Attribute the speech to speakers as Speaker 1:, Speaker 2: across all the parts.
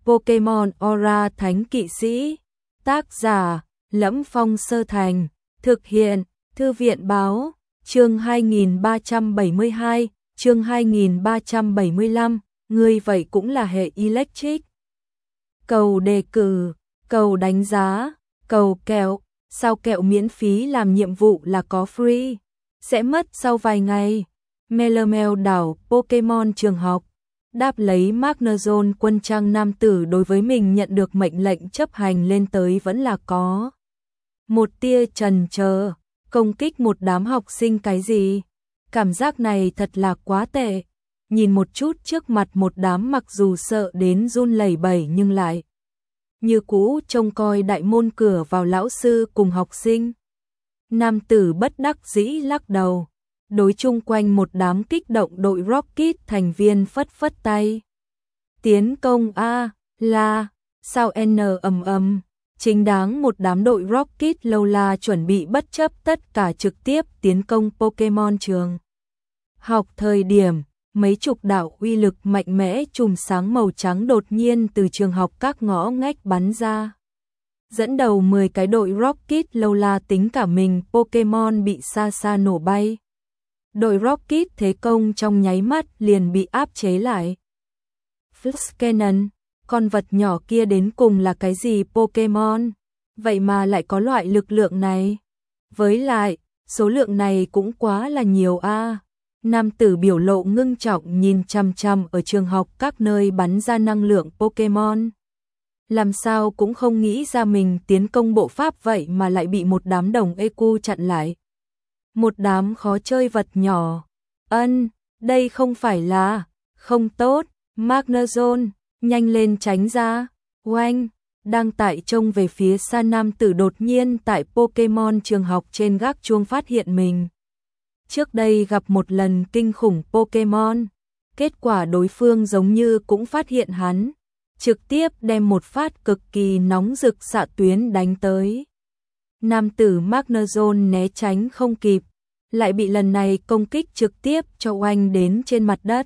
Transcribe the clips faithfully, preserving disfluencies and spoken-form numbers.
Speaker 1: Pokemon Aura Thánh Kỵ Sĩ. Tác giả: Lẫm Phong Sơ Thành. Thực hiện: Thư viện báo. Chương hai nghìn ba trăm bảy mươi hai, chương hai nghìn ba trăm bảy mươi lăm, ngươi vậy cũng là hệ Electric. Cầu đề cử, cầu đánh giá, cầu kẹo, sao kẹo miễn phí làm nhiệm vụ là có free, sẽ mất sau vài ngày. Melemel đảo Pokemon trường học. Đáp lấy Magnezone quân trang nam tử đối với mình nhận được mệnh lệnh chấp hành lên tới vẫn là có một tia chần chờ. Công kích một đám học sinh cái gì? Cảm giác này thật là quá tệ. Nhìn một chút trước mặt một đám mặc dù sợ đến run lẩy bẩy nhưng lại như cũ trông coi đại môn cửa vào lão sư cùng học sinh. Nam tử bất đắc dĩ lắc đầu. Đối chung quanh một đám kích động đội Rocket thành viên phất phất tay. Tiến công a, la, sao n ầm ầm. Chính đáng một đám đội Rocket lâu la chuẩn bị bất chấp tất cả trực tiếp tiến công Pokemon trường học thời điểm, mấy chục đạo uy lực mạnh mẽ chùm sáng màu trắng đột nhiên từ trường học các ngõ ngách bắn ra. Dẫn đầu mười cái đội Rocket lâu la tính cả mình Pokemon bị xa xa nổ bay. Đội Rocket thế công trong nháy mắt liền bị áp chế lại. Fluxcannon, con vật nhỏ kia đến cùng là cái gì Pokemon? Vậy mà lại có loại lực lượng này. Với lại, số lượng này cũng quá là nhiều a. À. Nam tử biểu lộ ngưng trọng nhìn chằm chằm ở trường học các nơi bắn ra năng lượng Pokemon. Làm sao cũng không nghĩ ra mình tiến công bộ pháp vậy mà lại bị một đám đồng e quy chặn lại. Một đám khó chơi vật nhỏ. Ân, đây không phải là không tốt. Magnezone, nhanh lên tránh ra. Oanh, đang tại trông về phía xa nam tử đột nhiên tại Pokemon trường học trên gác chuông phát hiện mình. Trước đây gặp một lần kinh khủng Pokemon, kết quả đối phương giống như cũng phát hiện hắn, trực tiếp đem một phát cực kỳ nóng rực xạ tuyến đánh tới. Nam tử Magnezone né tránh không kịp, lại bị lần này công kích trực tiếp cho oanh đến trên mặt đất.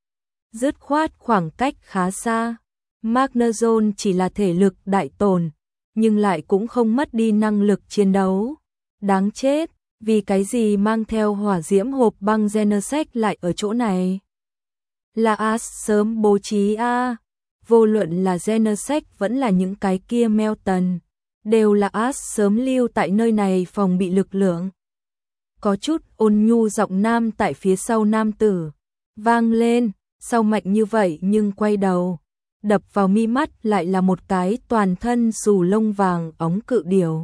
Speaker 1: Dứt khoát khoảng cách khá xa, Magnezone chỉ là thể lực đại tổn, nhưng lại cũng không mất đi năng lực chiến đấu. Đáng chết, vì cái gì mang theo hỏa diễm hộp băng Genesect lại ở chỗ này? Là Ash sớm bố trí a, à. Vô luận là Genesect vẫn là những cái kia Melton, đều là Ash sớm lưu tại nơi này phòng bị lực lượng. Có chút ôn nhu giọng nam tại phía sau nam tử vang lên, sao mạnh như vậy nhưng quay đầu, đập vào mi mắt lại là một cái toàn thân xù lông vàng óng cự điểu.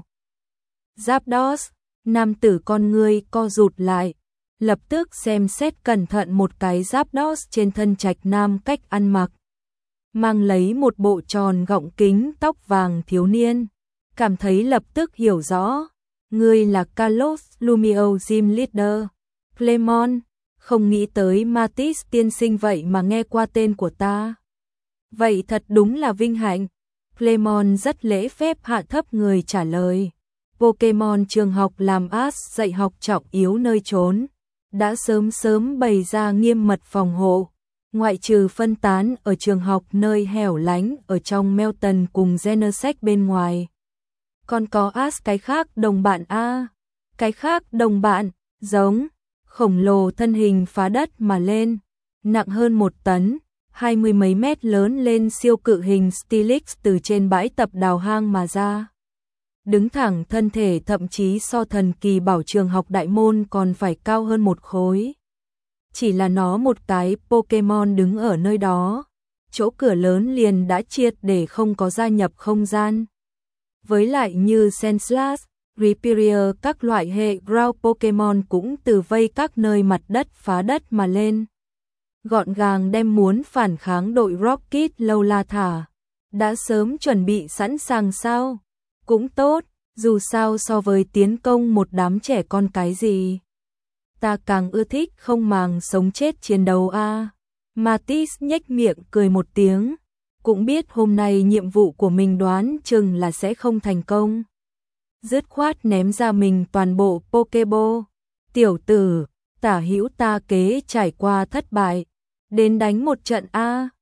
Speaker 1: Zapdos, nam tử con ngươi co rụt lại, lập tức xem xét cẩn thận một cái Zapdos trên thân trạch nam cách ăn mặc. Mang lấy một bộ tròn gọng kính tóc vàng thiếu niên, cảm thấy lập tức hiểu rõ. Ngươi là Carlos Lumio Gym Leader. Clemon, không nghĩ tới Matisse tiên sinh vậy mà nghe qua tên của ta. Vậy thật đúng là vinh hạnh. Clemon rất lễ phép hạ thấp người trả lời. Pokemon trường học làm Ash dạy học trọng yếu nơi trốn, đã sớm sớm bày ra nghiêm mật phòng hộ, ngoại trừ phân tán ở trường học nơi hẻo lánh ở trong Melton cùng Genesect bên ngoài. Còn có Ash cái khác đồng bạn a, à. Cái khác đồng bạn, giống khổng lồ thân hình phá đất mà lên, nặng hơn một tấn, hai mươi mấy mét lớn lên siêu cự hình Steelix từ trên bãi tập đào hang mà ra. Đứng thẳng thân thể thậm chí so thần kỳ bảo trường học đại môn còn phải cao hơn một khối. Chỉ là nó một cái Pokemon đứng ở nơi đó, chỗ cửa lớn liền đã triệt để không có gia nhập không gian. Với lại như Sandslash, Rhyperior các loại hệ ground Pokemon cũng từ vây các nơi mặt đất phá đất mà lên. Gọn gàng đem muốn phản kháng đội Rocket lâu la thả. Đã sớm chuẩn bị sẵn sàng sao? Cũng tốt, dù sao so với tiến công một đám trẻ con cái gì. Ta càng ưa thích không màng sống chết chiến đấu a. À. Matisse nhếch miệng cười một tiếng. Cũng biết hôm nay nhiệm vụ của mình đoán chừng là sẽ không thành công. Dứt khoát ném ra mình toàn bộ Pokeball. Tiểu tử, tả hữu ta kế trải qua thất bại. Đến đánh một trận a.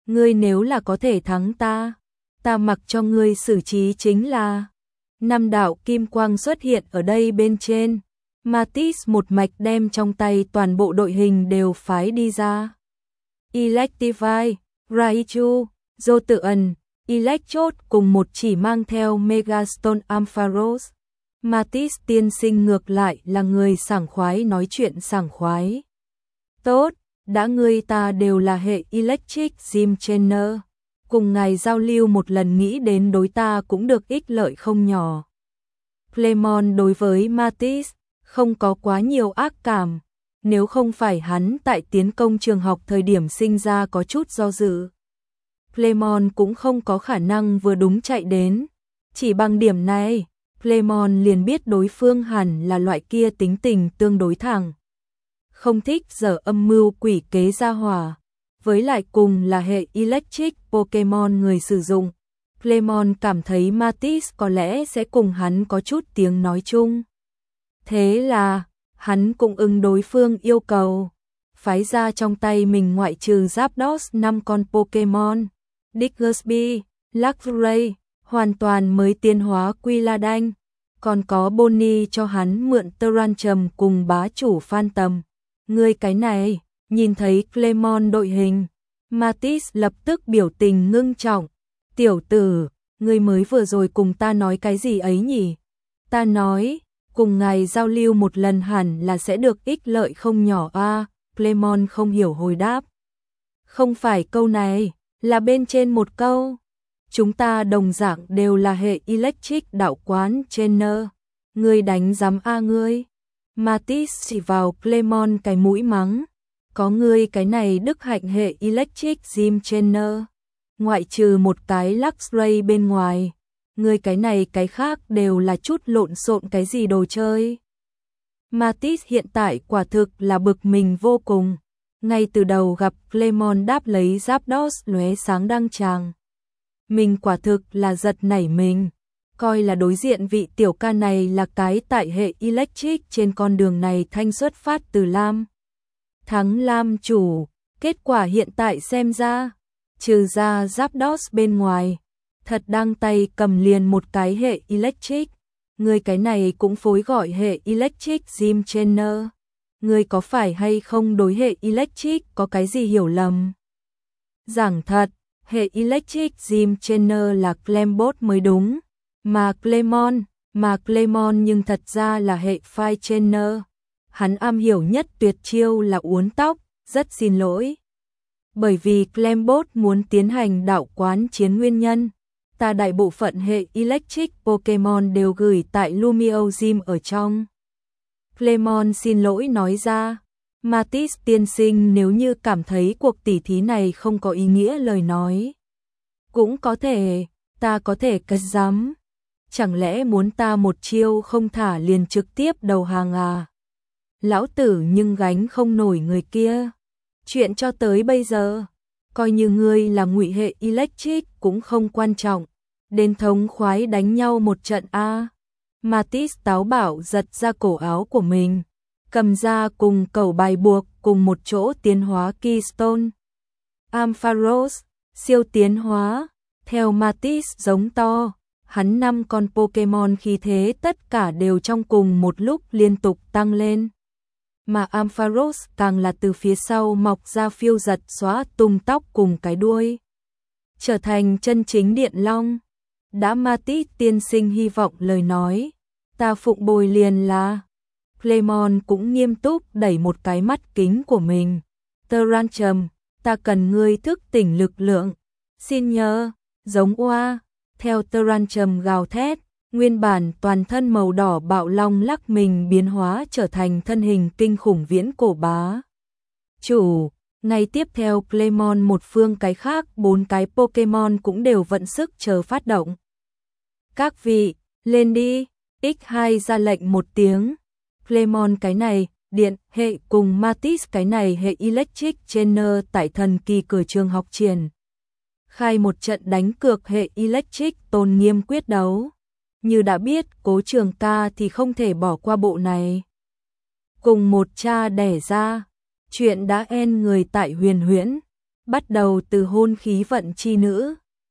Speaker 1: Ngươi nếu là có thể thắng ta, ta mặc cho ngươi xử trí chính là. Năm đạo kim quang xuất hiện ở đây bên trên. Matisse một mạch đem trong tay toàn bộ đội hình đều phái đi ra. Electivire, Raichu, Jotun, Electrode cùng một chỉ mang theo Megastone Ampharos. Matisse tiên sinh ngược lại là người sảng khoái nói chuyện sảng khoái. Tốt, đã ngươi ta đều là hệ Electric Gym Trainer. Cùng ngài giao lưu một lần nghĩ đến đối ta cũng được ích lợi không nhỏ. Clemon đối với Matisse không có quá nhiều ác cảm, nếu không phải hắn tại tiến công trường học thời điểm sinh ra có chút do dự. Clemon cũng không có khả năng vừa đúng chạy đến, chỉ bằng điểm này, Clemon liền biết đối phương hẳn là loại kia tính tình tương đối thẳng. Không thích giở âm mưu quỷ kế ra hỏa, với lại cùng là hệ Electric Pokemon người sử dụng. Clemon cảm thấy Matisse có lẽ sẽ cùng hắn có chút tiếng nói chung. Thế là, hắn cũng ưng đối phương yêu cầu, phái ra trong tay mình ngoại trừ Zapdos năm con Pokemon, Diggersby, Luxray, hoàn toàn mới tiến hóa Quilladin, còn có Bonnie cho hắn mượn Tyrantrum cùng bá chủ Phantom. Ngươi cái này, nhìn thấy Clemon đội hình, Matisse lập tức biểu tình ngưng trọng. Tiểu tử, ngươi mới vừa rồi cùng ta nói cái gì ấy nhỉ? Ta nói, cùng ngài giao lưu một lần hẳn là sẽ được ích lợi không nhỏ a. À, Clemon không hiểu hồi đáp. Không phải câu này, là bên trên một câu. Chúng ta đồng dạng đều là hệ Electric đạo quán trainer. Ngươi đánh giám a ngươi. Matisse chỉ vào Clemon cái mũi mắng. Có ngươi cái này đức hạnh hệ Electric Gym Trainer. Ngoại trừ một cái Luxray bên ngoài, ngươi cái này cái khác đều là chút lộn xộn cái gì đồ chơi. Matisse hiện tại quả thực là bực mình vô cùng. Ngay từ đầu gặp Clemon đáp lấy Zapdos lóe sáng đăng tràng. Mình quả thực là giật nảy mình, coi là đối diện vị tiểu ca này là cái tại hệ Electric trên con đường này thanh xuất phát từ Lam. Thắng Lam chủ, kết quả hiện tại xem ra, trừ ra Zapdos bên ngoài, thật đang tay cầm liền một cái hệ Electric. Người cái này cũng phối gọi hệ Electric Gym Trainer. Người có phải hay không đối hệ Electric có cái gì hiểu lầm? Giảng thật, hệ Electric Gym Trainer là Clembot mới đúng, mà Clemon, mà Clemon nhưng thật ra là hệ Fire Trainer. Hắn am hiểu nhất tuyệt chiêu là uốn tóc, rất xin lỗi. Bởi vì Clembot muốn tiến hành đạo quán chiến nguyên nhân, ta đại bộ phận hệ Electric Pokemon đều gửi tại Lumio Gym ở trong. Clemon xin lỗi nói ra, Matisse tiên sinh nếu như cảm thấy cuộc tỉ thí này không có ý nghĩa lời nói. Cũng có thể, ta có thể cất giám. Chẳng lẽ muốn ta một chiêu không thả liền trực tiếp đầu hàng à? Lão tử nhưng gánh không nổi người kia. Chuyện cho tới bây giờ, coi như ngươi là ngụy hệ Electric cũng không quan trọng. Đến thống khoái đánh nhau một trận a. Matisse táo bạo giật ra cổ áo của mình, cầm ra cùng cầu bài buộc cùng một chỗ tiến hóa Keystone. Ampharos, siêu tiến hóa, theo Matisse giống to, hắn năm con Pokemon khí thế tất cả đều trong cùng một lúc liên tục tăng lên. Mà Ampharos càng là từ phía sau mọc ra phiêu giật xóa tung tóc cùng cái đuôi. Trở thành chân chính điện long. Đã Matisse tiên sinh hy vọng lời nói, ta phụng bồi liền là. Clemon cũng nghiêm túc đẩy một cái mắt kính của mình. Tyrantrum, ta cần ngươi thức tỉnh lực lượng. Xin nhớ, giống oa, theo Tyrantrum gào thét, nguyên bản toàn thân màu đỏ bạo long lắc mình biến hóa trở thành thân hình kinh khủng viễn cổ bá. Chủ, ngay tiếp theo Clemon một phương cái khác bốn cái Pokemon cũng đều vận sức chờ phát động. Các vị, lên đi, ích hai ra lệnh một tiếng. Clemon cái này, điện, hệ cùng Matisse cái này hệ Electric Trainer tại thần kỳ cửa trường học triển. Khai một trận đánh cược hệ Electric tôn nghiêm quyết đấu. Như đã biết Cố Trường ca thì không thể bỏ qua bộ này. Cùng một cha đẻ ra, chuyện đã en người tại huyền huyễn. bắt đầu từ hôn khí vận chi nữ,